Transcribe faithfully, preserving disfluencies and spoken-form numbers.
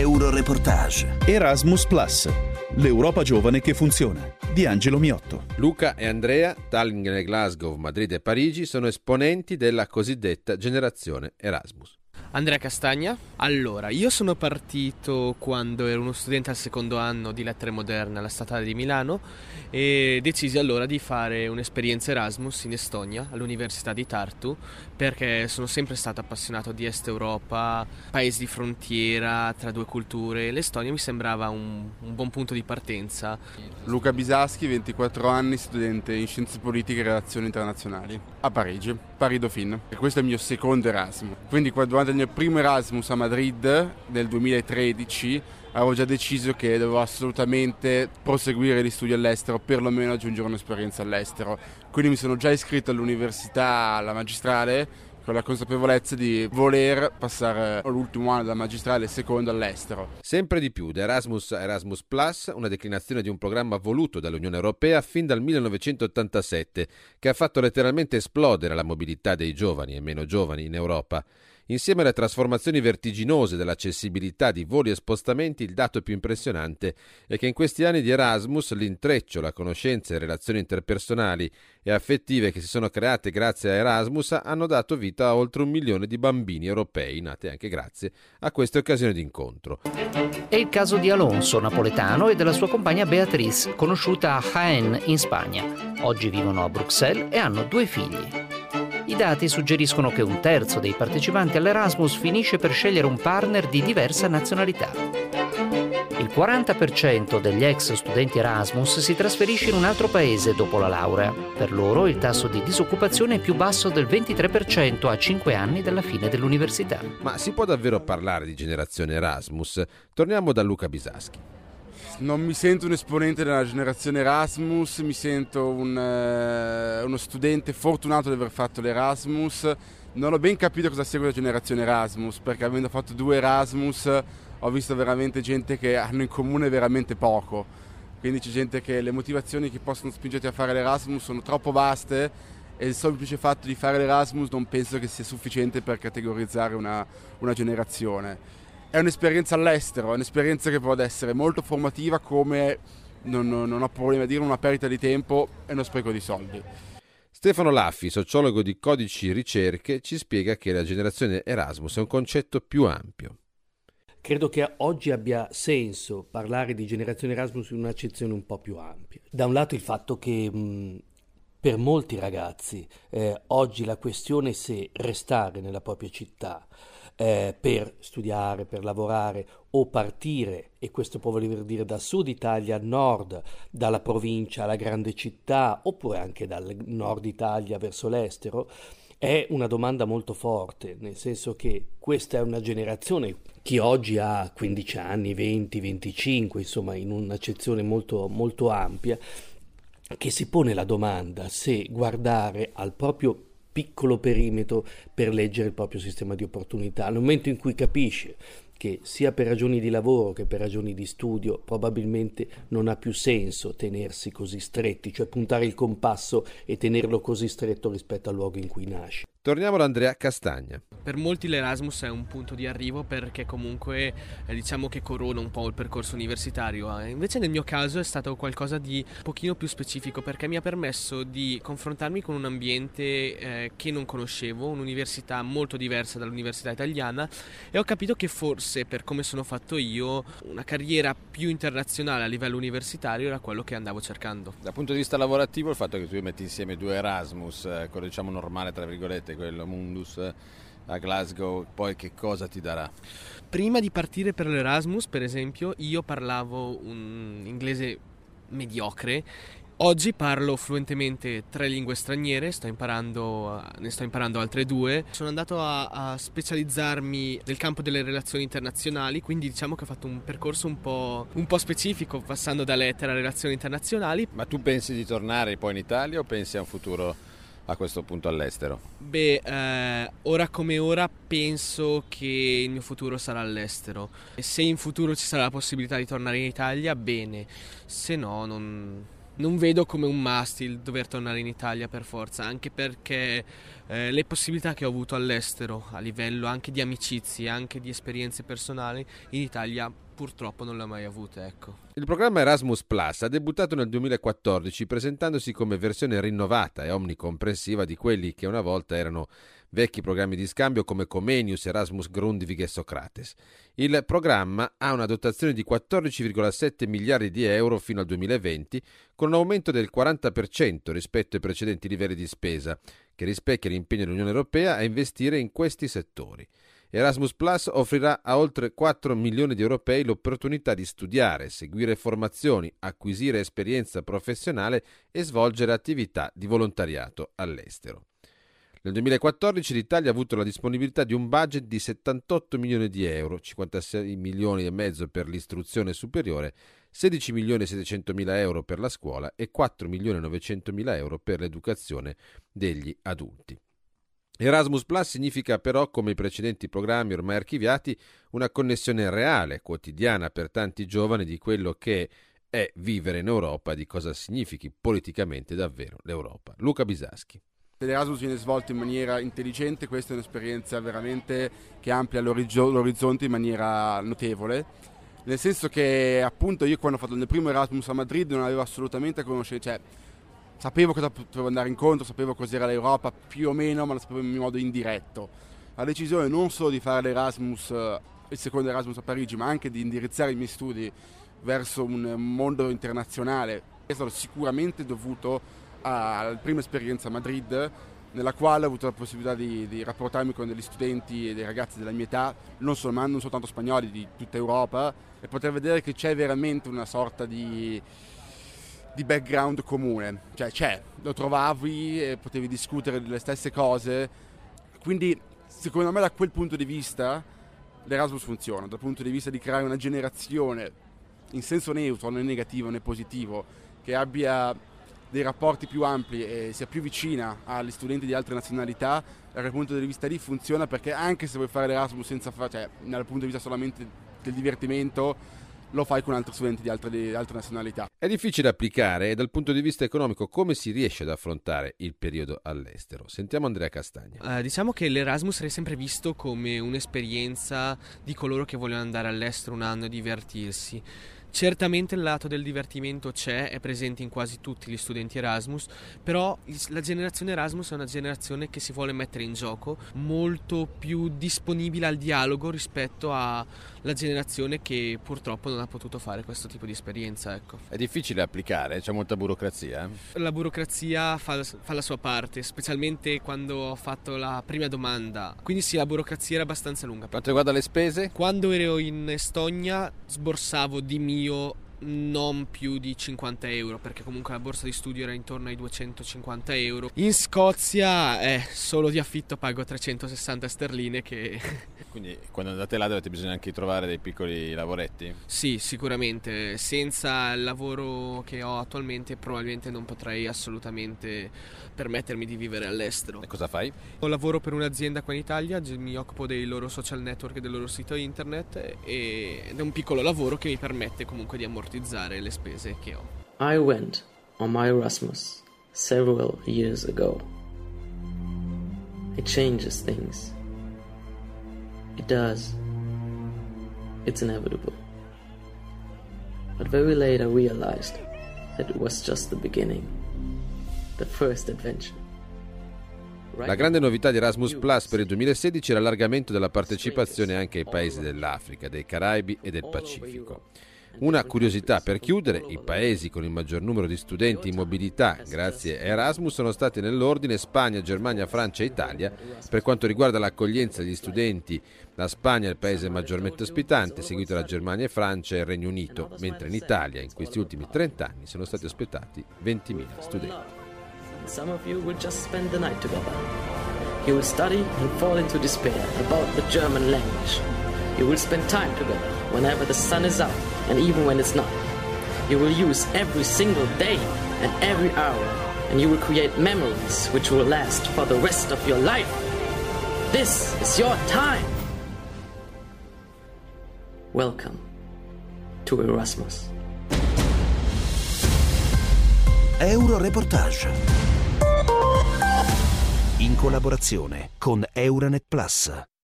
Euroreportage. Erasmus Plus, l'Europa giovane che funziona, di Angelo Miotto. Luca e Andrea, Tallinn, Glasgow, Madrid e Parigi, sono esponenti della cosiddetta generazione Erasmus. Andrea Castagna. Allora, io sono partito quando ero uno studente al secondo anno di lettere moderne alla Statale di Milano e decisi allora di fare un'esperienza Erasmus in Estonia, all'Università di Tartu, perché sono sempre stato appassionato di Est Europa, paesi di frontiera tra due culture. L'Estonia mi sembrava un, un buon punto di partenza. Luca Bisaschi, ventiquattro anni, studente in Scienze Politiche e Relazioni Internazionali, a Parigi, Paris Dauphine. E questo è il mio secondo Erasmus. Quindi durante il mio primo Erasmus a Madrid nel duemilatredici avevo già deciso che dovevo assolutamente proseguire gli studi all'estero, perlomeno aggiungere un'esperienza all'estero. Quindi mi sono già iscritto all'università, alla magistrale, con la consapevolezza di voler passare l'ultimo anno della magistrale e secondo all'estero. Sempre di più, da Erasmus a Erasmus Plus, una declinazione di un programma voluto dall'Unione Europea fin dal millenovecentottantasette, che ha fatto letteralmente esplodere la mobilità dei giovani e meno giovani in Europa. Insieme alle trasformazioni vertiginose dell'accessibilità di voli e spostamenti, il dato più impressionante è che in questi anni di Erasmus l'intreccio, la conoscenza e le relazioni interpersonali e affettive che si sono create grazie a Erasmus hanno dato vita a oltre un milione di bambini europei, nati anche grazie a queste occasioni d'incontro. È il caso di Alonso, napoletano, e della sua compagna Beatriz, conosciuta a Jaén, in Spagna. Oggi vivono a Bruxelles e hanno due figli. I dati suggeriscono che un terzo dei partecipanti all'Erasmus finisce per scegliere un partner di diversa nazionalità. Il quaranta per cento degli ex studenti Erasmus si trasferisce in un altro paese dopo la laurea. Per loro il tasso di disoccupazione è più basso del ventitré per cento a cinque anni dalla fine dell'università. Ma si può davvero parlare di generazione Erasmus? Torniamo da Luca Bisaschi. Non mi sento un esponente della generazione Erasmus, mi sento un, eh, uno studente fortunato di aver fatto l'Erasmus. Non ho ben capito cosa sia questa generazione Erasmus, perché avendo fatto due Erasmus ho visto veramente gente che hanno in comune veramente poco. Quindi c'è gente che le motivazioni che possono spingerti a fare l'Erasmus sono troppo vaste e il semplice fatto di fare l'Erasmus non penso che sia sufficiente per categorizzare una, una generazione. È un'esperienza all'estero, è un'esperienza che può essere molto formativa, come non, non, non ho problema a dire una perdita di tempo e uno spreco di soldi. Stefano Laffi, sociologo di Codici Ricerche, ci spiega che la generazione Erasmus è un concetto più ampio. Credo che oggi abbia senso parlare di generazione Erasmus in un'accezione un po' più ampia. Da un lato il fatto che mh, per molti ragazzi eh, oggi la questione se restare nella propria città Eh, per studiare, per lavorare o partire, e questo può voler dire da sud Italia a nord, dalla provincia alla grande città, oppure anche dal nord Italia verso l'estero, è una domanda molto forte, nel senso che questa è una generazione, chi oggi ha quindici anni, venti, venticinque, insomma in un'accezione molto, molto ampia, che si pone la domanda se guardare al proprio piccolo perimetro per leggere il proprio sistema di opportunità. Nel momento in cui capisce che sia per ragioni di lavoro che per ragioni di studio probabilmente non ha più senso tenersi così stretti, cioè puntare il compasso e tenerlo così stretto rispetto al luogo in cui nasce. Torniamo da Andrea Castagna. Per molti l'Erasmus è un punto di arrivo perché comunque eh, diciamo che corona un po' il percorso universitario. Eh. Invece nel mio caso è stato qualcosa di un pochino più specifico, perché mi ha permesso di confrontarmi con un ambiente eh, che non conoscevo, un'università molto diversa dall'università italiana, e ho capito che forse per come sono fatto io una carriera più internazionale a livello universitario era quello che andavo cercando. Dal punto di vista lavorativo, il fatto che tu metti insieme due Erasmus, eh, quello diciamo normale tra virgolette, quello Mundus a Glasgow, poi che cosa ti darà? Prima di partire per l'Erasmus, per esempio, io parlavo un inglese mediocre. Oggi parlo fluentemente tre lingue straniere, sto imparando, ne sto imparando altre due. Sono andato a, a specializzarmi nel campo delle relazioni internazionali, quindi diciamo che ho fatto un percorso un po', un po' specifico, passando da lettere a relazioni internazionali. Ma tu pensi di tornare poi in Italia o pensi a un futuro a questo punto all'estero? Beh, eh, ora come ora penso che il mio futuro sarà all'estero. E se in futuro ci sarà la possibilità di tornare in Italia, bene. Se no, non, Non vedo come un must il dover tornare in Italia per forza, anche perché eh, le possibilità che ho avuto all'estero, a livello anche di amicizie, anche di esperienze personali, in Italia purtroppo non le ho mai avute, ecco. Il programma Erasmus Plus ha debuttato nel duemilaquattordici presentandosi come versione rinnovata e omnicomprensiva di quelli che una volta erano vecchi programmi di scambio come Comenius, Erasmus Grundtvig e Socrates. Il programma ha una dotazione di quattordici virgola sette miliardi di euro fino al duemilaventi, con un aumento del quaranta per cento rispetto ai precedenti livelli di spesa, che rispecchia l'impegno dell'Unione Europea a investire in questi settori. Erasmus Plus offrirà a oltre quattro milioni di europei l'opportunità di studiare, seguire formazioni, acquisire esperienza professionale e svolgere attività di volontariato all'estero. Nel duemilaquattordici l'Italia ha avuto la disponibilità di un budget di settantotto milioni di euro, cinquantasei milioni e mezzo per l'istruzione superiore, sedici milioni e settecentomila euro per la scuola e quattro milioni e novecentomila euro per l'educazione degli adulti. Erasmus Plus significa però, come i precedenti programmi ormai archiviati, una connessione reale, quotidiana per tanti giovani di quello che è vivere in Europa, di cosa significhi politicamente davvero l'Europa. Luca Bisaschi. Se l'Erasmus viene svolto in maniera intelligente, questa è un'esperienza veramente che amplia l'orizzonte in maniera notevole, nel senso che appunto io quando ho fatto il primo Erasmus a Madrid non avevo assolutamente conoscenza, cioè sapevo cosa potevo andare incontro, sapevo cos'era l'Europa più o meno, ma lo sapevo in modo indiretto. La decisione non solo di fare l'Erasmus, il secondo Erasmus a Parigi, ma anche di indirizzare i miei studi verso un mondo internazionale è stato sicuramente dovuto alla prima esperienza a Madrid, nella quale ho avuto la possibilità di, di rapportarmi con degli studenti e dei ragazzi della mia età, non, solo, non soltanto spagnoli, di tutta Europa, e poter vedere che c'è veramente una sorta di, di background comune, cioè c'è, lo trovavi e potevi discutere delle stesse cose, quindi secondo me da quel punto di vista l'Erasmus funziona, dal punto di vista di creare una generazione in senso neutro, non negativo né positivo, che abbia dei rapporti più ampli e sia più vicina agli studenti di altre nazionalità. Da quel punto di vista lì funziona, perché anche se vuoi fare l'Erasmus senza fare, cioè dal punto di vista solamente del divertimento, lo fai con altri studenti di altre, di altre nazionalità. È difficile applicare e dal punto di vista economico come si riesce ad affrontare il periodo all'estero? Sentiamo Andrea Castagna. Uh, diciamo che l'Erasmus è sempre visto come un'esperienza di coloro che vogliono andare all'estero un anno e divertirsi. Certamente il lato del divertimento c'è, è presente in quasi tutti gli studenti Erasmus, però la generazione Erasmus è una generazione che si vuole mettere in gioco, molto più disponibile al dialogo rispetto alla generazione che purtroppo non ha potuto fare questo tipo di esperienza, ecco. È difficile applicare, c'è molta burocrazia. La burocrazia fa, fa la sua parte, specialmente quando ho fatto la prima domanda, quindi sì, la burocrazia era abbastanza lunga. Quanto riguarda le spese? Quando ero in Estonia sborsavo di mio non più di cinquanta euro, perché comunque la borsa di studio era intorno ai duecentocinquanta euro. In Scozia eh, solo di affitto pago trecentosessanta sterline che... Quindi quando andate là dovete bisogna anche trovare dei piccoli lavoretti? Sì, sicuramente. Senza il lavoro che ho attualmente probabilmente non potrei assolutamente permettermi di vivere all'estero. E cosa fai? Ho lavoro per un'azienda qua in Italia, mi occupo dei loro social network e del loro sito internet, ed è un piccolo lavoro che mi permette comunque di ammortizzare le spese che ho. I went on my Erasmus several years ago. It changes things. It does. It's inevitable. But very late I realized that it was just the beginning. The first adventure. La grande novità di Erasmus Plus per il duemilasedici è l'allargamento della partecipazione anche ai paesi dell'Africa, dei Caraibi e del Pacifico. Una curiosità per chiudere: i paesi con il maggior numero di studenti in mobilità grazie a Erasmus sono stati nell'ordine Spagna, Germania, Francia e Italia. Per quanto riguarda l'accoglienza degli studenti, la Spagna è il paese maggiormente ospitante, seguito da Germania e Francia e il Regno Unito, mentre in Italia in questi ultimi trenta anni sono stati ospitati ventimila studenti. Some of you will just spend the night together. You will study and fall into despair about the German language. You will spend time together whenever the sun is out and even when it's not. You will use every single day and every hour, and you will create memories which will last for the rest of your life. This is your time. Welcome to Erasmus. Euroreportage. In collaborazione con Euranet Plus.